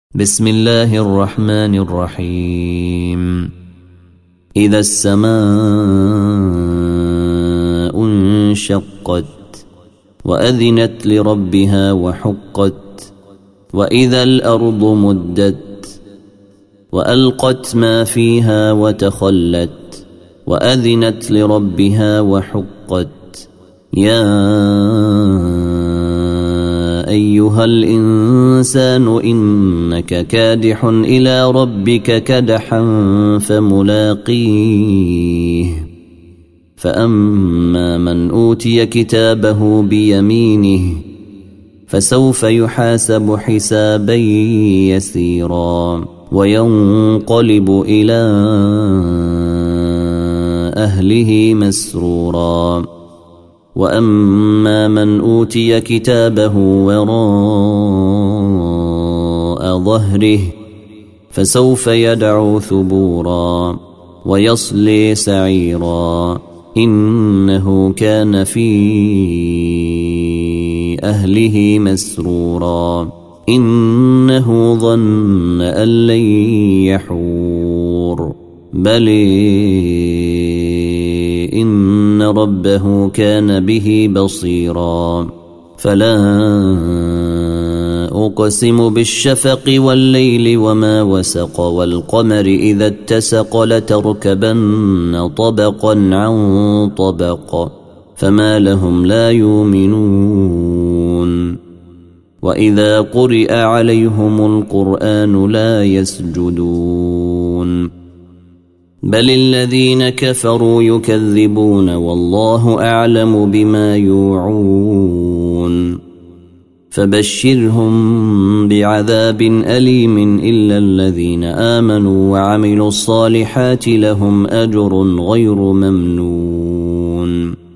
بسم الله الرحمن الرحيم. إذا السماء انشقت وأذنت لربها وحقت وإذا الأرض مدت وألقت ما فيها وتخلت وأذنت لربها وحقت يا أيها الإنسان إنك كادح إلى ربك كدحا فملاقيه فأما من أوتي كتابه بيمينه فسوف يحاسب حسابا يسيرا وينقلب إلى أهله مسرورا وأما من أوتي كتابه وراء ظهره فسوف يدعو ثبورا ويصلي سعيرا إنه كان في أهله مسرورا إنه ظن أن لن يحور بل إن ربه كان به بصيرا فلا أقسم بالشفق والليل وما وسق والقمر إذا اتسق لتركبن طبقا عن طبق فما لهم لا يؤمنون وإذا قرئ عليهم القرآن لا يسجدون بل الذين كفروا يكذبون والله أعلم بما يوعون فبشرهم بعذاب أليم إلا الذين آمنوا وعملوا الصالحات لهم أجر غير ممنون